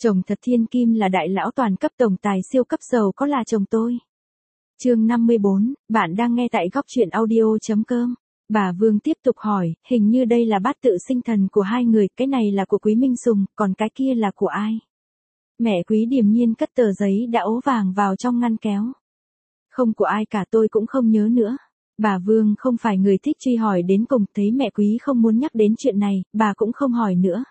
Chồng thật thiên kim là đại lão toàn cấp tổng tài siêu cấp giàu có là chồng tôi. Chương 54, bạn đang nghe tại góc truyện audio.com. Bà Vương tiếp tục hỏi, hình như đây là bát tự sinh thần của hai người, cái này là của Quý Minh Sùng, còn cái kia là của ai? Mẹ Quý điềm nhiên cất tờ giấy đã ố vàng vào trong ngăn kéo. Không của ai cả, tôi cũng không nhớ nữa. Bà Vương không phải người thích truy hỏi đến cùng, thấy mẹ Quý không muốn nhắc đến chuyện này, bà cũng không hỏi nữa.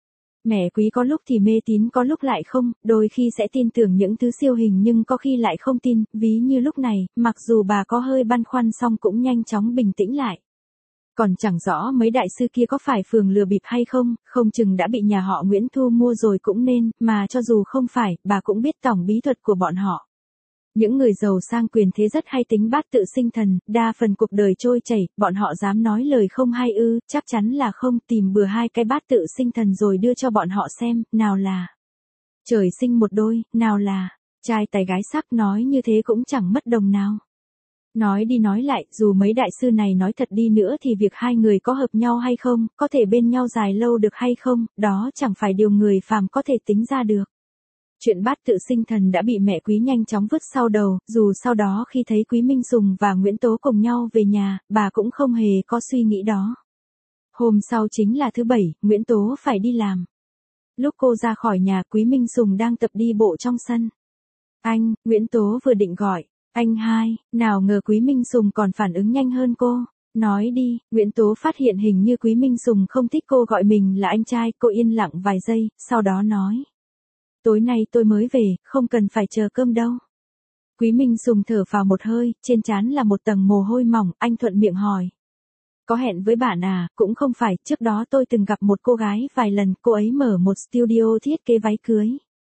Mẹ Quý có lúc thì mê tín có lúc lại không, đôi khi sẽ tin tưởng những thứ siêu hình nhưng có khi lại không tin, ví như lúc này, mặc dù bà có hơi băn khoăn song cũng nhanh chóng bình tĩnh lại. Còn chẳng rõ mấy đại sư kia có phải phường lừa bịp hay không, không chừng đã bị nhà họ Nguyễn thu mua rồi cũng nên, mà cho dù không phải, bà cũng biết tổng bí thuật của bọn họ. Những người giàu sang quyền thế rất hay tính bát tự sinh thần, đa phần cuộc đời trôi chảy, bọn họ dám nói lời không hay ư, chắc chắn là không, tìm bừa hai cái bát tự sinh thần rồi đưa cho bọn họ xem, nào là trời sinh một đôi, nào là trai tài gái sắc, nói như thế cũng chẳng mất đồng nào. Nói đi nói lại, dù mấy đại sư này nói thật đi nữa thì việc hai người có hợp nhau hay không, có thể bên nhau dài lâu được hay không, đó chẳng phải điều người phàm có thể tính ra được. Chuyện bát tự sinh thần đã bị mẹ Quý nhanh chóng vứt sau đầu, dù sau đó khi thấy Quý Minh Sùng và Nguyễn Tố cùng nhau về nhà, bà cũng không hề có suy nghĩ đó. Hôm sau chính là thứ Bảy, Nguyễn Tố phải đi làm. Lúc cô ra khỏi nhà, Quý Minh Sùng đang tập đi bộ trong sân. Anh, Nguyễn Tố vừa định gọi, anh hai, nào ngờ Quý Minh Sùng còn phản ứng nhanh hơn cô. Nói đi, Nguyễn Tố phát hiện hình như Quý Minh Sùng không thích cô gọi mình là anh trai, cô yên lặng vài giây, sau đó nói. Tối nay tôi mới về, không cần phải chờ cơm đâu. Quý Minh Sùng thở phào một hơi, trên trán là một tầng mồ hôi mỏng, anh thuận miệng hỏi. Có hẹn với bạn à, cũng không phải, trước đó tôi từng gặp một cô gái vài lần, cô ấy mở một studio thiết kế váy cưới.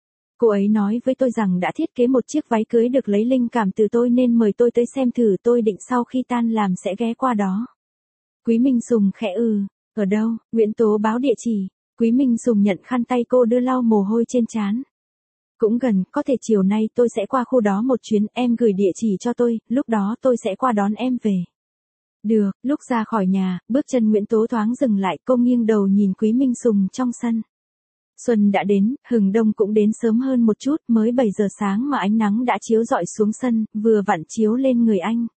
Cô ấy nói với tôi rằng đã thiết kế một chiếc váy cưới được lấy linh cảm từ tôi nên mời tôi tới xem thử, tôi định sau khi tan làm sẽ ghé qua đó. Quý Minh Sùng khẽ ở đâu, Nguyễn Tố báo địa chỉ. Quý Minh Sùng nhận khăn tay cô đưa lau mồ hôi trên trán. Cũng gần, có thể chiều nay tôi sẽ qua khu đó một chuyến, em gửi địa chỉ cho tôi, lúc đó tôi sẽ qua đón em về. Được, lúc ra khỏi nhà, bước chân Nguyễn Tố thoáng dừng lại, cô nghiêng đầu nhìn Quý Minh Sùng trong sân. Xuân đã đến, hừng đông cũng đến sớm hơn một chút, mới 7 giờ sáng mà ánh nắng đã chiếu rọi xuống sân, vừa vặn chiếu lên người anh.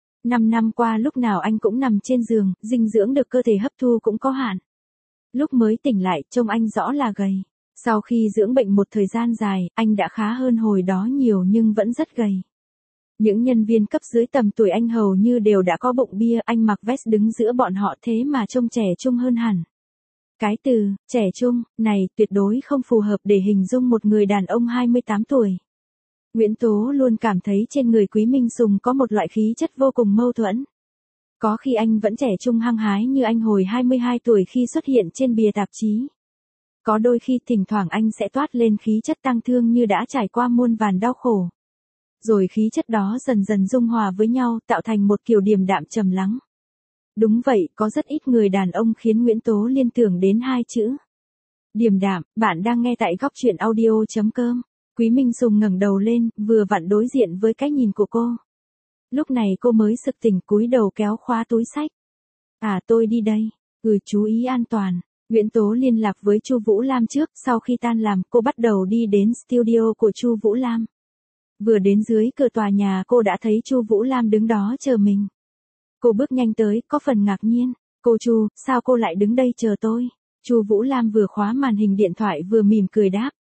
5 năm qua lúc nào anh cũng nằm trên giường, dinh dưỡng được cơ thể hấp thu cũng có hạn. Lúc mới tỉnh lại, trông anh rõ là gầy. Sau khi dưỡng bệnh một thời gian dài, anh đã khá hơn hồi đó nhiều nhưng vẫn rất gầy. Những nhân viên cấp dưới tầm tuổi anh hầu như đều đã có bụng bia, anh mặc vest đứng giữa bọn họ thế mà trông trẻ trung hơn hẳn. Cái từ, trẻ trung, này tuyệt đối không phù hợp để hình dung một người đàn ông 28 tuổi. Nguyễn Tố luôn cảm thấy trên người Quý Minh Sùng có một loại khí chất vô cùng mâu thuẫn. Có khi anh vẫn trẻ trung hăng hái như anh hồi 22 tuổi khi xuất hiện trên bìa tạp chí. Có đôi khi thỉnh thoảng anh sẽ toát lên khí chất tang thương như đã trải qua muôn vàn đau khổ. Rồi khí chất đó dần dần dung hòa với nhau tạo thành một kiểu điềm đạm trầm lắng. Đúng vậy, có rất ít người đàn ông khiến Nguyễn Tố liên tưởng đến hai chữ điềm đạm. Bạn đang nghe tại góc truyện audio.com. Quý Minh Sùng ngẩng đầu lên, vừa vặn đối diện với cái nhìn của cô. Lúc này cô mới sực tỉnh, cúi đầu kéo khóa túi xách. À, tôi đi đây. Chú ý an toàn. Nguyễn Tố liên lạc với Chu Vũ Lam trước, sau khi tan làm, cô bắt đầu đi đến studio của Chu Vũ Lam. Vừa đến dưới cửa tòa nhà cô đã thấy Chu Vũ Lam đứng đó chờ mình. Cô bước nhanh tới, có phần ngạc nhiên. Cô Chu, sao cô lại đứng đây chờ tôi? Chu Vũ Lam vừa khóa màn hình điện thoại vừa mỉm cười đáp.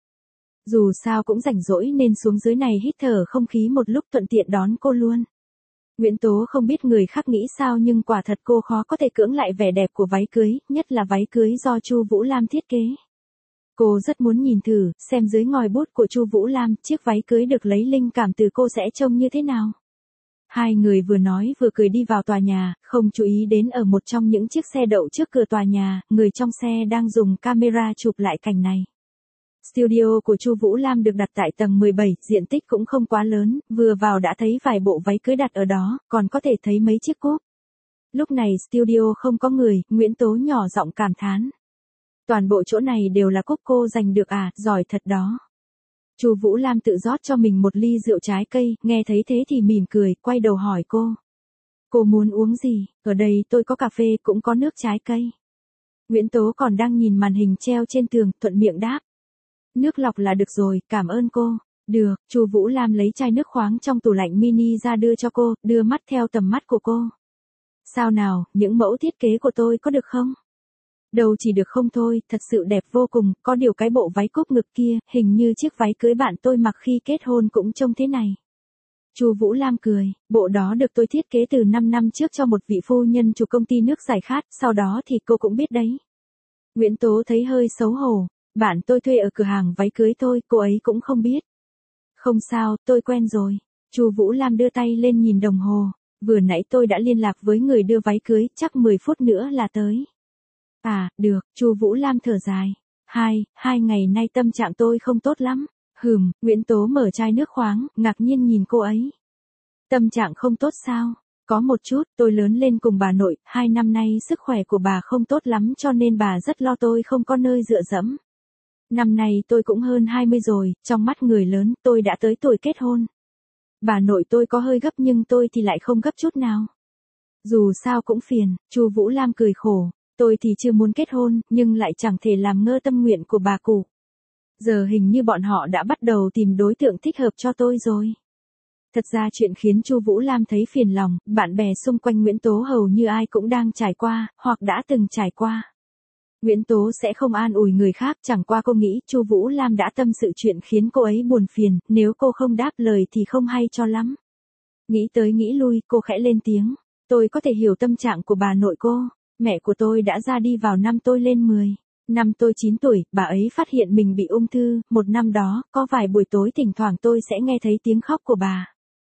Dù sao cũng rảnh rỗi nên xuống dưới này hít thở không khí một lúc thuận tiện đón cô luôn. Nguyễn Tố không biết người khác nghĩ sao nhưng quả thật cô khó có thể cưỡng lại vẻ đẹp của váy cưới, nhất là váy cưới do Chu Vũ Lam thiết kế. Cô rất muốn nhìn thử, xem dưới ngòi bút của Chu Vũ Lam, chiếc váy cưới được lấy linh cảm từ cô sẽ trông như thế nào. Hai người vừa nói vừa cười đi vào tòa nhà, không chú ý đến ở một trong những chiếc xe đậu trước cửa tòa nhà, người trong xe đang dùng camera chụp lại cảnh này. Studio của Chu Vũ Lam được đặt tại tầng 17, diện tích cũng không quá lớn, vừa vào đã thấy vài bộ váy cưới đặt ở đó, còn có thể thấy mấy chiếc cúp. Lúc này studio không có người, Nguyễn Tố nhỏ giọng cảm thán. Toàn bộ chỗ này đều là cúp cô giành được à, giỏi thật đó. Chu Vũ Lam tự rót cho mình một ly rượu trái cây, nghe thấy thế thì mỉm cười, quay đầu hỏi cô. Cô muốn uống gì? Ở đây tôi có cà phê cũng có nước trái cây. Nguyễn Tố còn đang nhìn màn hình treo trên tường, thuận miệng đáp. Nước lọc là được rồi, cảm ơn cô. Được, Chu Vũ Lam lấy chai nước khoáng trong tủ lạnh mini ra đưa cho cô, đưa mắt theo tầm mắt của cô. Sao nào, những mẫu thiết kế của tôi có được không? Đâu chỉ được không thôi, thật sự đẹp vô cùng, có điều cái bộ váy cúp ngực kia, hình như chiếc váy cưới bạn tôi mặc khi kết hôn cũng trông thế này. Chu Vũ Lam cười, bộ đó được tôi thiết kế từ 5 năm trước cho một vị phu nhân chủ công ty nước giải khát, sau đó thì cô cũng biết đấy. Nguyễn Tố thấy hơi xấu hổ, bạn tôi thuê ở cửa hàng váy cưới thôi, cô ấy cũng không biết. Không sao, tôi quen rồi. Chu Vũ Lam đưa tay lên nhìn đồng hồ, vừa nãy tôi đã liên lạc với người đưa váy cưới, chắc 10 phút nữa là tới. À, được, Chu Vũ Lam thở dài. Hai ngày nay tâm trạng tôi không tốt lắm. Nguyễn Tố mở chai nước khoáng, ngạc nhiên nhìn cô ấy. Tâm trạng không tốt sao? Có một chút, tôi lớn lên cùng bà nội, 2 năm nay sức khỏe của bà không tốt lắm cho nên bà rất lo tôi không có nơi dựa dẫm. Năm nay tôi cũng hơn 20 rồi, trong mắt người lớn, tôi đã tới tuổi kết hôn. Bà nội tôi có hơi gấp nhưng tôi thì lại không gấp chút nào. Dù sao cũng phiền, Chu Vũ Lam cười khổ, tôi thì chưa muốn kết hôn, nhưng lại chẳng thể làm ngơ tâm nguyện của bà cụ. Giờ hình như bọn họ đã bắt đầu tìm đối tượng thích hợp cho tôi rồi. Thật ra chuyện khiến Chu Vũ Lam thấy phiền lòng, bạn bè xung quanh Nguyễn Tố hầu như ai cũng đang trải qua, hoặc đã từng trải qua. Nguyễn Tố sẽ không an ủi người khác, chẳng qua cô nghĩ Chu Vũ Lam đã tâm sự chuyện khiến cô ấy buồn phiền, nếu cô không đáp lời thì không hay cho lắm. Nghĩ tới nghĩ lui, cô khẽ lên tiếng, tôi có thể hiểu tâm trạng của bà nội cô, mẹ của tôi đã ra đi vào năm tôi lên 10. Năm tôi 9 tuổi, bà ấy phát hiện mình bị ung thư, một năm đó, có vài buổi tối thỉnh thoảng tôi sẽ nghe thấy tiếng khóc của bà.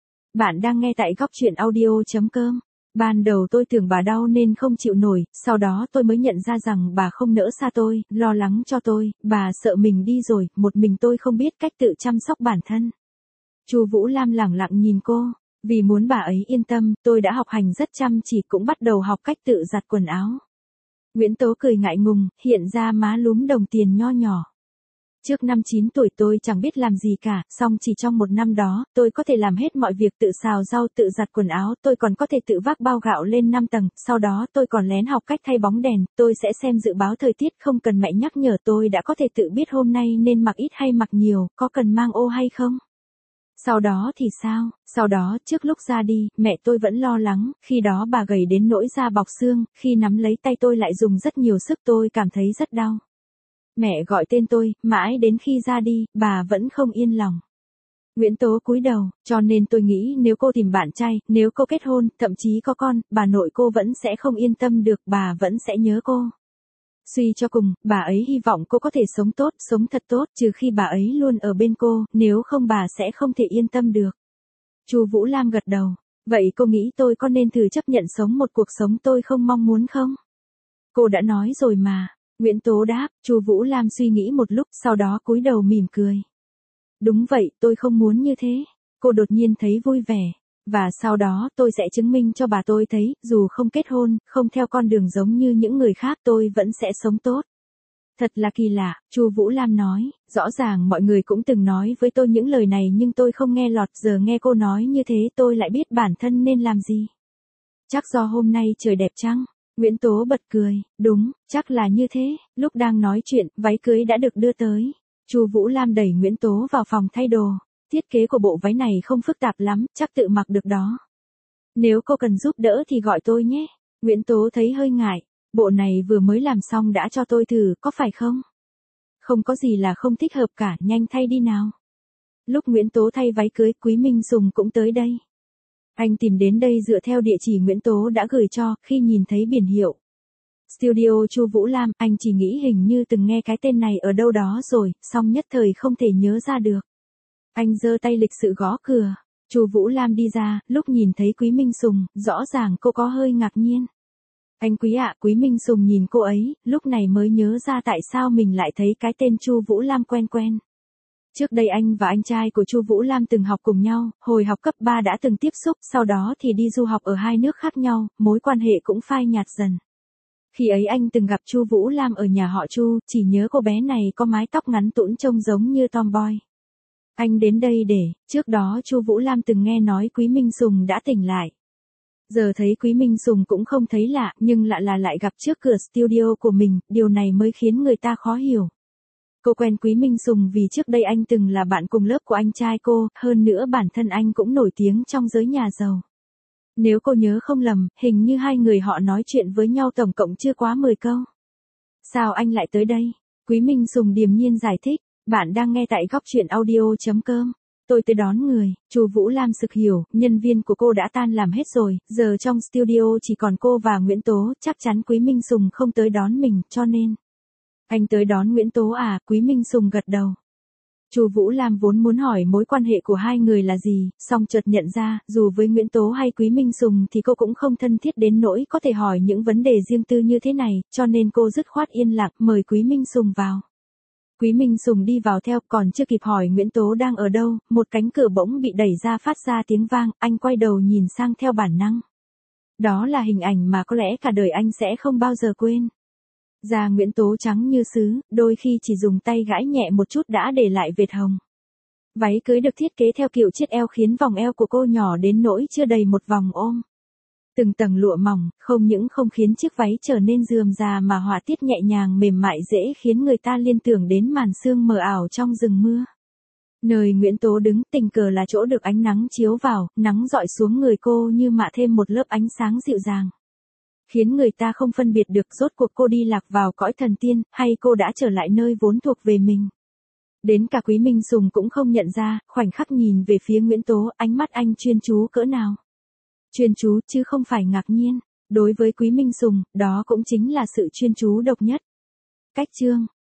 Bạn đang nghe tại góc truyện audio.com. Ban đầu tôi tưởng bà đau nên không chịu nổi, sau đó tôi mới nhận ra rằng bà không nỡ xa tôi, lo lắng cho tôi, bà sợ mình đi rồi, một mình tôi không biết cách tự chăm sóc bản thân. Chu Vũ Lam lẳng lặng nhìn cô, vì muốn bà ấy yên tâm, tôi đã học hành rất chăm chỉ cũng bắt đầu học cách tự giặt quần áo. Nguyễn Tố cười ngại ngùng, hiện ra má lúm đồng tiền nho nhỏ. Trước năm 9 tuổi tôi chẳng biết làm gì cả, song chỉ trong một năm đó, tôi có thể làm hết mọi việc tự xào rau, tự giặt quần áo, tôi còn có thể tự vác bao gạo lên 5 tầng, sau đó tôi còn lén học cách thay bóng đèn, tôi sẽ xem dự báo thời tiết không cần mẹ nhắc nhở tôi đã có thể tự biết hôm nay nên mặc ít hay mặc nhiều, có cần mang ô hay không. Sau đó thì sao? Sau đó, trước lúc ra đi, mẹ tôi vẫn lo lắng, khi đó bà gầy đến nỗi da bọc xương, khi nắm lấy tay tôi lại dùng rất nhiều sức tôi cảm thấy rất đau. Mẹ gọi tên tôi, mãi đến khi ra đi, bà vẫn không yên lòng. Nguyễn Tố cúi đầu, cho nên tôi nghĩ nếu cô tìm bạn trai, nếu cô kết hôn, thậm chí có con, bà nội cô vẫn sẽ không yên tâm được, bà vẫn sẽ nhớ cô. Suy cho cùng, bà ấy hy vọng cô có thể sống tốt, sống thật tốt, trừ khi bà ấy luôn ở bên cô, nếu không bà sẽ không thể yên tâm được. Chu Vũ Lam gật đầu, vậy cô nghĩ tôi có nên thử chấp nhận sống một cuộc sống tôi không mong muốn không? Cô đã nói rồi mà. Nguyễn Tố đáp, Chu Vũ Lam suy nghĩ một lúc, sau đó cúi đầu mỉm cười. Đúng vậy, tôi không muốn như thế. Cô đột nhiên thấy vui vẻ. Và sau đó tôi sẽ chứng minh cho bà tôi thấy, dù không kết hôn, không theo con đường giống như những người khác tôi vẫn sẽ sống tốt. Thật là kỳ lạ, Chu Vũ Lam nói, rõ ràng mọi người cũng từng nói với tôi những lời này nhưng tôi không nghe lọt, giờ nghe cô nói như thế tôi lại biết bản thân nên làm gì. Chắc do hôm nay trời đẹp chăng? Nguyễn Tố bật cười, đúng, chắc là như thế, lúc đang nói chuyện, váy cưới đã được đưa tới. Chu Vũ Lam đẩy Nguyễn Tố vào phòng thay đồ, thiết kế của bộ váy này không phức tạp lắm, chắc tự mặc được đó. Nếu cô cần giúp đỡ thì gọi tôi nhé. Nguyễn Tố thấy hơi ngại, bộ này vừa mới làm xong đã cho tôi thử, có phải không? Không có gì là không thích hợp cả, nhanh thay đi nào. Lúc Nguyễn Tố thay váy cưới, Quý Minh Sùng cũng tới đây. Anh tìm đến đây dựa theo địa chỉ Nguyễn Tố đã gửi cho, khi nhìn thấy biển hiệu Studio Chu Vũ Lam, anh chỉ nghĩ hình như từng nghe cái tên này ở đâu đó rồi, song nhất thời không thể nhớ ra được. Anh giơ tay lịch sự gõ cửa, Chu Vũ Lam đi ra, lúc nhìn thấy Quý Minh Sùng, rõ ràng cô có hơi ngạc nhiên. Anh Quý ạ, Quý Minh Sùng nhìn cô ấy, lúc này mới nhớ ra tại sao mình lại thấy cái tên Chu Vũ Lam quen quen. Trước đây anh và anh trai của Chu Vũ Lam từng học cùng nhau, hồi học cấp 3 đã từng tiếp xúc, sau đó thì đi du học ở hai nước khác nhau, mối quan hệ cũng phai nhạt dần. Khi ấy anh từng gặp Chu Vũ Lam ở nhà họ Chu, chỉ nhớ cô bé này có mái tóc ngắn tũn trông giống như tomboy. Anh đến đây trước đó Chu Vũ Lam từng nghe nói Quý Minh Sùng đã tỉnh lại. Giờ thấy Quý Minh Sùng cũng không thấy lạ, nhưng lạ là lại gặp trước cửa studio của mình, điều này mới khiến người ta khó hiểu. Cô quen Quý Minh Sùng vì trước đây anh từng là bạn cùng lớp của anh trai cô, hơn nữa bản thân anh cũng nổi tiếng trong giới nhà giàu. Nếu cô nhớ không lầm, hình như hai người họ nói chuyện với nhau tổng cộng chưa quá 10 câu. Sao anh lại tới đây? Quý Minh Sùng điềm nhiên giải thích, bạn đang nghe tại góc truyện audio.com. Tôi tới đón người. Chu Vũ Lam sực hiểu, nhân viên của cô đã tan làm hết rồi, giờ trong studio chỉ còn cô và Nguyễn Tố, chắc chắn Quý Minh Sùng không tới đón mình, cho nên. Anh tới đón Nguyễn Tố à? Quý Minh Sùng gật đầu. Chu Vũ Lam vốn muốn hỏi mối quan hệ của hai người là gì, song chợt nhận ra, dù với Nguyễn Tố hay Quý Minh Sùng thì cô cũng không thân thiết đến nỗi có thể hỏi những vấn đề riêng tư như thế này, cho nên cô dứt khoát yên lặng mời Quý Minh Sùng vào. Quý Minh Sùng đi vào theo, còn chưa kịp hỏi Nguyễn Tố đang ở đâu, một cánh cửa bỗng bị đẩy ra phát ra tiếng vang, anh quay đầu nhìn sang theo bản năng. Đó là hình ảnh mà có lẽ cả đời anh sẽ không bao giờ quên. Da Nguyễn Tố trắng như sứ, đôi khi chỉ dùng tay gãi nhẹ một chút đã để lại vệt hồng. Váy cưới được thiết kế theo kiểu chiết eo khiến vòng eo của cô nhỏ đến nỗi chưa đầy một vòng ôm. Từng tầng lụa mỏng, không những không khiến chiếc váy trở nên rườm rà mà họa tiết nhẹ nhàng mềm mại dễ khiến người ta liên tưởng đến màn sương mờ ảo trong rừng mưa. Nơi Nguyễn Tố đứng tình cờ là chỗ được ánh nắng chiếu vào, nắng dọi xuống người cô như mạ thêm một lớp ánh sáng dịu dàng. Khiến người ta không phân biệt được rốt cuộc cô đi lạc vào cõi thần tiên, hay cô đã trở lại nơi vốn thuộc về mình. Đến cả Quý Minh Sùng cũng không nhận ra, khoảnh khắc nhìn về phía Nguyễn Tố, ánh mắt anh chuyên chú cỡ nào. Chuyên chú chứ không phải ngạc nhiên. Đối với Quý Minh Sùng, đó cũng chính là sự chuyên chú độc nhất. Cách chương